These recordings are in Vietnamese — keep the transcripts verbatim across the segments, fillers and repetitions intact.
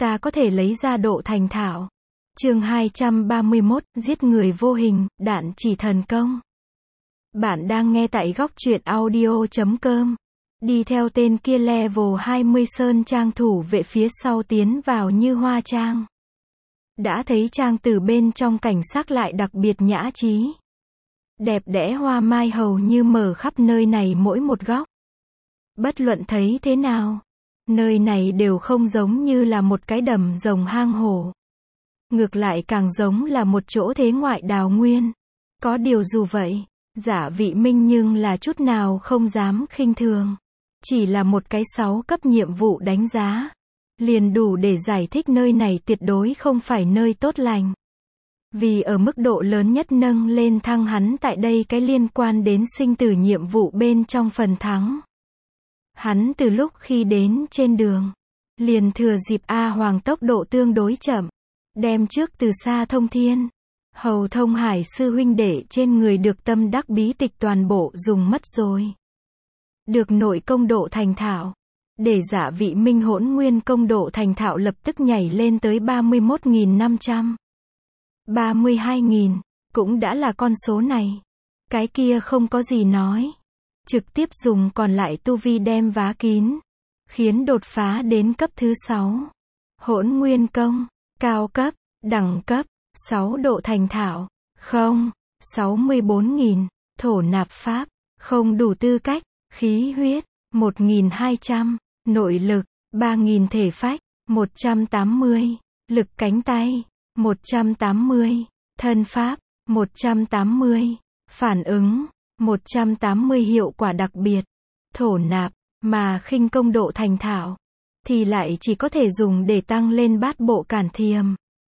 ta có thể lấy ra độ thành thạo. Chương hai trăm ba mươi mốt, giết người vô hình, đạn chỉ thần công. Bạn đang nghe tại góc truyện audio chấm com. Đi theo tên kia level hai mươi sơn trang thủ vệ phía sau tiến vào như hoa trang. Đã thấy trang từ bên trong cảnh sắc lại đặc biệt nhã trí. Đẹp đẽ hoa mai hầu như mở khắp nơi này mỗi một góc. Bất luận thấy thế nào, nơi này đều không giống như là một cái đầm rồng hang hổ. Ngược lại càng giống là một chỗ thế ngoại đào nguyên. Có điều dù vậy, Giả Vị Minh nhưng là chút nào không dám khinh thường. Chỉ là một cái sáu cấp nhiệm vụ đánh giá, liền đủ để giải thích nơi này tuyệt đối không phải nơi tốt lành. Vì ở mức độ lớn nhất nâng lên thăng hắn tại đây cái liên quan đến sinh tử nhiệm vụ bên trong phần thắng. Hắn từ lúc khi đến trên đường, liền thừa dịp A Hoàng tốc độ tương đối chậm, đem trước từ xa thông thiên, hầu thông hải sư huynh đệ trên người được tâm đắc bí tịch toàn bộ dùng mất rồi. Được nội công độ thành thạo, để Giả Vị Minh hỗn nguyên công độ thành thạo lập tức nhảy lên tới ba mươi mốt nghìn năm trăm. ba mươi hai nghìn, cũng đã là con số này. Cái kia không có gì nói. Trực tiếp dùng còn lại tu vi đem vá kín, khiến đột phá đến cấp thứ sáu. Hỗn nguyên công, cao cấp, đẳng cấp, sáu độ thành thạo, không, sáu mươi bốn nghìn, thổ nạp pháp, không đủ tư cách, khí huyết, một nghìn hai trăm, nội lực, ba nghìn thể phách, một trăm tám mươi, lực cánh tay, một trăm tám mươi, thân pháp, một trăm tám mươi, phản ứng, một trăm tám mươi hiệu quả đặc biệt, thổ nạp, mà khinh công độ thành thạo, thì lại chỉ có thể dùng để tăng lên bát bộ cản thiềm.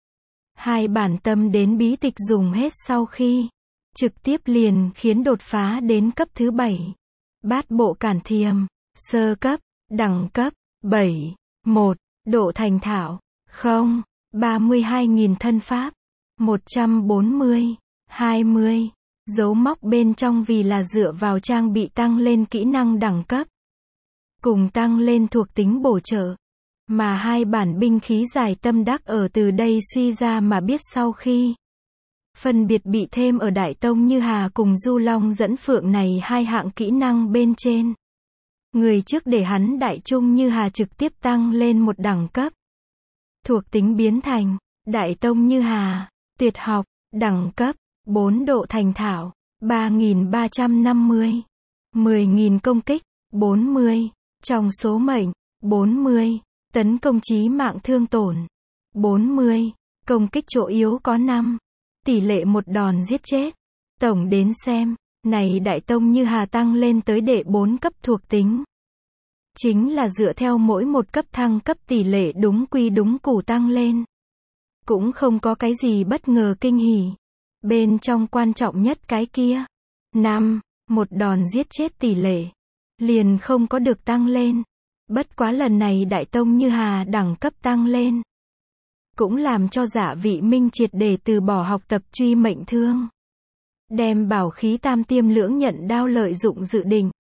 Hai bản tâm đến bí tịch dùng hết sau khi, trực tiếp liền khiến đột phá đến cấp thứ bảy. Bát bộ cản thiềm, sơ cấp, đẳng cấp, bảy, một, độ thành thạo, không, ba mươi hai nghìn thân pháp, một trăm bốn mươi, hai mươi, dấu móc bên trong vì là dựa vào trang bị tăng lên kỹ năng đẳng cấp, cùng tăng lên thuộc tính bổ trợ, mà hai bản binh khí giải tâm đắc ở từ đây suy ra mà biết sau khi, phân biệt bị thêm ở Đại Tông Như Hà cùng Du Long Dẫn Phượng này hai hạng kỹ năng bên trên. Người trước để hắn Đại Trung Như Hà trực tiếp tăng lên một đẳng cấp. Thuộc tính biến thành, Đại Tông Như Hà, tuyệt học, đẳng cấp, bốn độ thành thạo, ba nghìn ba trăm năm mươi, mười nghìn công kích, bốn mươi, trong số mệnh, bốn mươi, tấn công chí mạng thương tổn, bốn mươi, công kích chỗ yếu có năm, tỷ lệ một đòn giết chết. Tổng đến xem, này Đại Tông Như Hà tăng lên tới đệ bốn cấp thuộc tính. Chính là dựa theo mỗi một cấp thăng cấp tỷ lệ đúng quy đúng củ tăng lên. Cũng không có cái gì bất ngờ kinh hỉ. Bên trong quan trọng nhất cái kia. năm. Một đòn giết chết tỷ lệ. Liền không có được tăng lên. Bất quá lần này Đại Tông Như Hà đẳng cấp tăng lên. Cũng làm cho Giả Vị Minh triệt để từ bỏ học tập truy mệnh thương. Đem bảo khí tam tiêm lưỡng nhận đao lợi dụng dự định.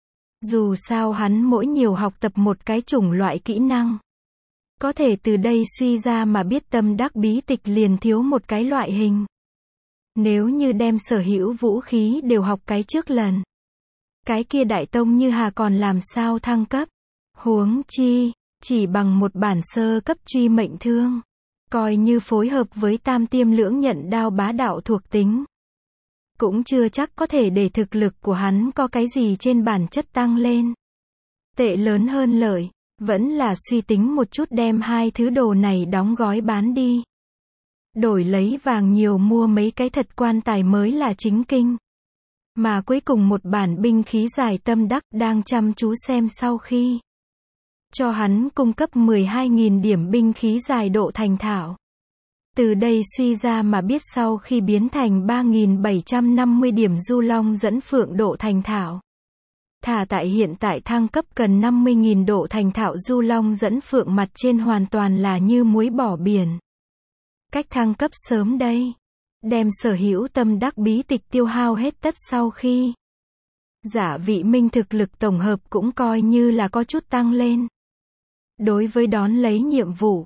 Dù sao hắn mỗi nhiều học tập một cái chủng loại kỹ năng. Có thể từ đây suy ra mà biết tâm đắc bí tịch liền thiếu một cái loại hình. Nếu như đem sở hữu vũ khí đều học cái trước lần. Cái kia Đại Tông Như Hà còn làm sao thăng cấp. Huống chi, chỉ bằng một bản sơ cấp truy mệnh thương. Coi như phối hợp với tam tiêm lưỡng nhận đao bá đạo thuộc tính. Cũng chưa chắc có thể để thực lực của hắn có cái gì trên bản chất tăng lên. Tệ lớn hơn lợi, vẫn là suy tính một chút đem hai thứ đồ này đóng gói bán đi. Đổi lấy vàng nhiều mua mấy cái thật quan tài mới là chính kinh. Mà cuối cùng một bản binh khí giải tâm đắc đang chăm chú xem sau khi. Cho hắn cung cấp mười hai nghìn điểm binh khí giải độ thành thạo. Từ đây suy ra mà biết sau khi biến thành ba nghìn bảy trăm năm mươi điểm Du Long Dẫn Phượng độ thành thạo. Thả tại hiện tại thăng cấp cần năm mươi nghìn độ thành thạo Du Long Dẫn Phượng mặt trên hoàn toàn là như muối bỏ biển. Cách thăng cấp sớm đây. Đem sở hữu tâm đắc bí tịch tiêu hao hết tất sau khi. Giả Vị Minh thực lực tổng hợp cũng coi như là có chút tăng lên. Đối với đón lấy nhiệm vụ,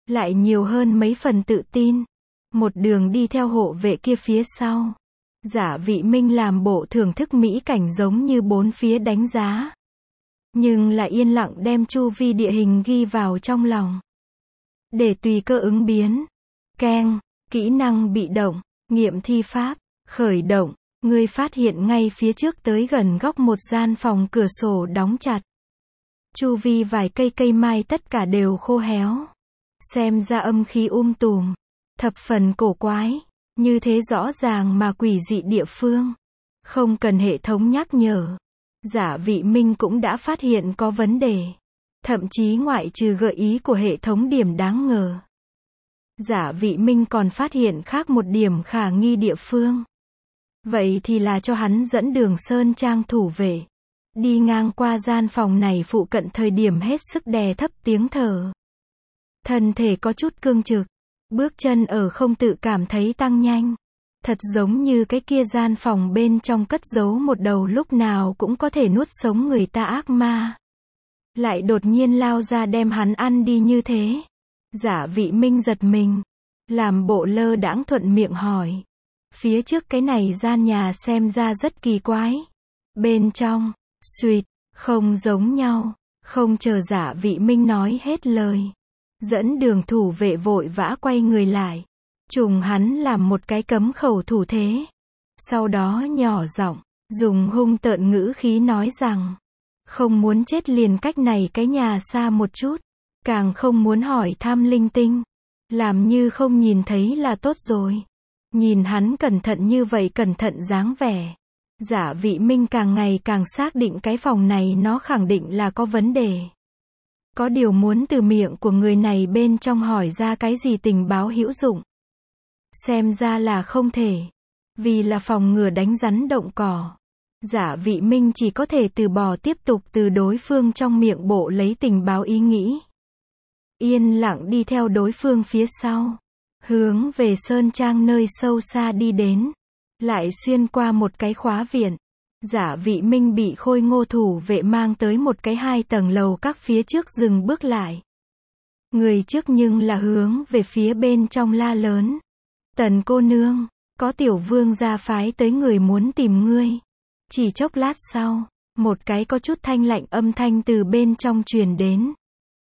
lại nhiều hơn mấy phần tự tin. Một đường đi theo hộ vệ kia phía sau. Giả Vị Minh làm bộ thưởng thức mỹ cảnh giống như bốn phía đánh giá. Nhưng lại yên lặng đem chu vi địa hình ghi vào trong lòng. Để tùy cơ ứng biến. Keng, kỹ năng bị động, nghiệm thi pháp, khởi động. Ngươi phát hiện ngay phía trước tới gần góc một gian phòng cửa sổ đóng chặt. Chu vi vài cây cây mai tất cả đều khô héo. Xem ra âm khí um tùm. Thập phần cổ quái. Như thế rõ ràng mà quỷ dị địa phương. Không cần hệ thống nhắc nhở. Giả Vị Minh cũng đã phát hiện có vấn đề. Thậm chí ngoại trừ gợi ý của hệ thống điểm đáng ngờ. Giả Vị Minh còn phát hiện khác một điểm khả nghi địa phương. Vậy thì là cho hắn dẫn đường Sơn Trang thủ vệ. Đi ngang qua gian phòng này phụ cận thời điểm hết sức đè thấp tiếng thở. Thân thể có chút cương trực. Bước chân ở không tự cảm thấy tăng nhanh. Thật giống như cái kia gian phòng bên trong cất giấu một đầu lúc nào cũng có thể nuốt sống người ta ác ma. Lại đột nhiên lao ra đem hắn ăn đi như thế. Giả Vị Minh giật mình. Làm bộ lơ đãng thuận miệng hỏi. Phía trước cái này gian nhà xem ra rất kỳ quái. Bên trong, suýt, không giống nhau. Không chờ Giả Vị Minh nói hết lời. Dẫn đường thủ vệ vội vã quay người lại. Trùng hắn làm một cái cấm khẩu thủ thế. Sau đó nhỏ giọng, dùng hung tợn ngữ khí nói rằng. Không muốn chết liền cách này cái nhà xa một chút. Càng không muốn hỏi thăm linh tinh. Làm như không nhìn thấy là tốt rồi. Nhìn hắn cẩn thận như vậy cẩn thận dáng vẻ. Giả Vị Minh càng ngày càng xác định cái phòng này nó khẳng định là có vấn đề. Có điều muốn từ miệng của người này bên trong hỏi ra cái gì tình báo hữu dụng. Xem ra là không thể. Vì là phòng ngừa đánh rắn động cỏ. Giả Vị Minh chỉ có thể từ bỏ tiếp tục từ đối phương trong miệng bộ lấy tình báo ý nghĩ. Yên lặng đi theo đối phương phía sau. Hướng về Sơn Trang nơi sâu xa đi đến. Lại xuyên qua một cái khóa viện. Giả Vị Minh bị Khôi Ngô thủ vệ mang tới một cái hai tầng lầu các phía trước dừng bước lại. Người trước nhưng là hướng về phía bên trong la lớn. Tần cô nương, có tiểu vương gia phái tới người muốn tìm ngươi. Chỉ chốc lát sau, một cái có chút thanh lạnh âm thanh từ bên trong truyền đến.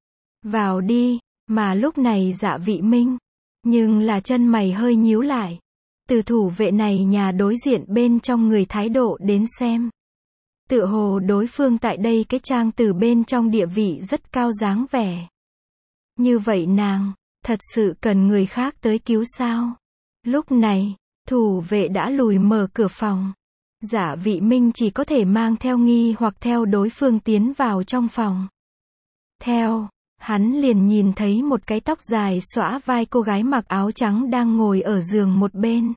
Vào đi, mà lúc này Giả Vị Minh. Nhưng là chân mày hơi nhíu lại. Từ thủ vệ này nhà đối diện bên trong người thái độ đến xem. Tựa hồ đối phương tại đây cái trang từ bên trong địa vị rất cao dáng vẻ. Như vậy nàng, thật sự cần người khác tới cứu sao? Lúc này, thủ vệ đã lùi mở cửa phòng. Giả Vị Minh chỉ có thể mang theo nghi hoặc theo đối phương tiến vào trong phòng. Theo, hắn liền nhìn thấy một cái tóc dài xõa vai cô gái mặc áo trắng đang ngồi ở giường một bên.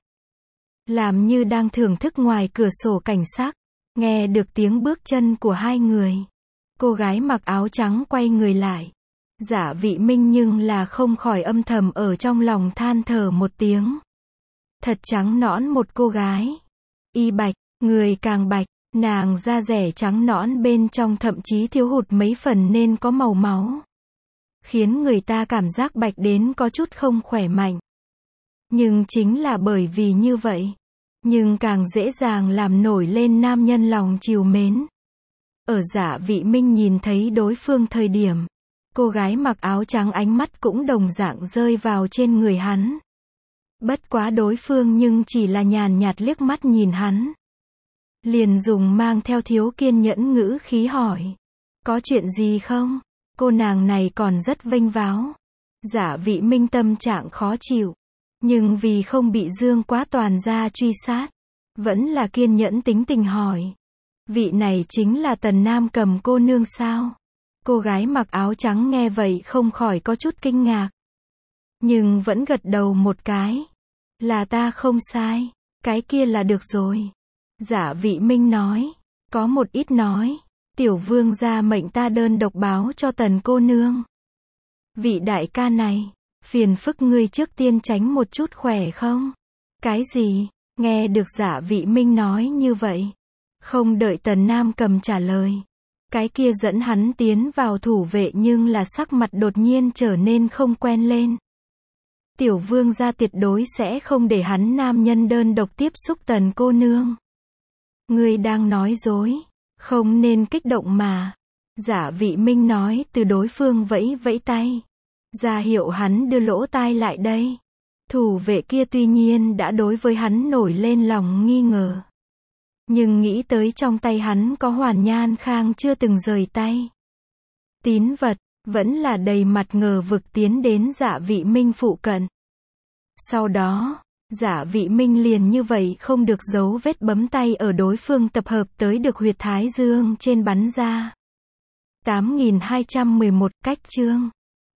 Làm như đang thưởng thức ngoài cửa sổ cảnh sắc. Nghe được tiếng bước chân của hai người. Cô gái mặc áo trắng quay người lại. Giả Vị Minh nhưng là không khỏi âm thầm ở trong lòng than thở một tiếng. Thật trắng nõn một cô gái. Y bạch, người càng bạch, nàng da rẻ trắng nõn bên trong thậm chí thiếu hụt mấy phần nên có màu máu. Khiến người ta cảm giác bạch đến có chút không khỏe mạnh. Nhưng chính là bởi vì như vậy. Nhưng càng dễ dàng làm nổi lên nam nhân lòng trìu mến. Ở Giả Vị Minh nhìn thấy đối phương thời điểm. Cô gái mặc áo trắng ánh mắt cũng đồng dạng rơi vào trên người hắn. Bất quá đối phương nhưng chỉ là nhàn nhạt liếc mắt nhìn hắn. Liền dùng mang theo thiếu kiên nhẫn ngữ khí hỏi. Có chuyện gì không? Cô nàng này còn rất vênh váo. Giả Vị Minh tâm trạng khó chịu. Nhưng vì không bị Dương Quá toàn gia truy sát. Vẫn là kiên nhẫn tính tình hỏi. Vị này chính là Tần Nam Cầm cô nương sao? Cô gái mặc áo trắng nghe vậy không khỏi có chút kinh ngạc. Nhưng vẫn gật đầu một cái. Là ta không sai. Cái kia là được rồi. Giả Vị Minh nói. Có một ít nói. Tiểu vương gia mệnh ta đơn độc báo cho Tần cô nương. Vị đại ca này. Phiền phức ngươi trước tiên tránh một chút khỏe không? Cái gì? Nghe được Giả Vị Minh nói như vậy. Không đợi Tần Nam Cầm trả lời. Cái kia dẫn hắn tiến vào thủ vệ nhưng là sắc mặt đột nhiên trở nên không quen lên. Tiểu vương gia tuyệt đối sẽ không để hắn nam nhân đơn độc tiếp xúc Tần cô nương. Ngươi đang nói dối, không nên kích động mà. Giả Vị Minh nói từ đối phương vẫy vẫy tay. Ra hiệu hắn đưa lỗ tai lại đây. Thủ vệ kia tuy nhiên đã đối với hắn nổi lên lòng nghi ngờ. Nhưng nghĩ tới trong tay hắn có Hoàn Nhan Khang chưa từng rời tay tín vật, vẫn là đầy mặt ngờ vực tiến đến Giả Vị Minh phụ cận. Sau đó, Giả Vị Minh liền như vậy không được dấu vết bấm tay ở đối phương tập hợp tới được huyệt thái dương trên bắn ra. tám nghìn hai trăm mười một cách chương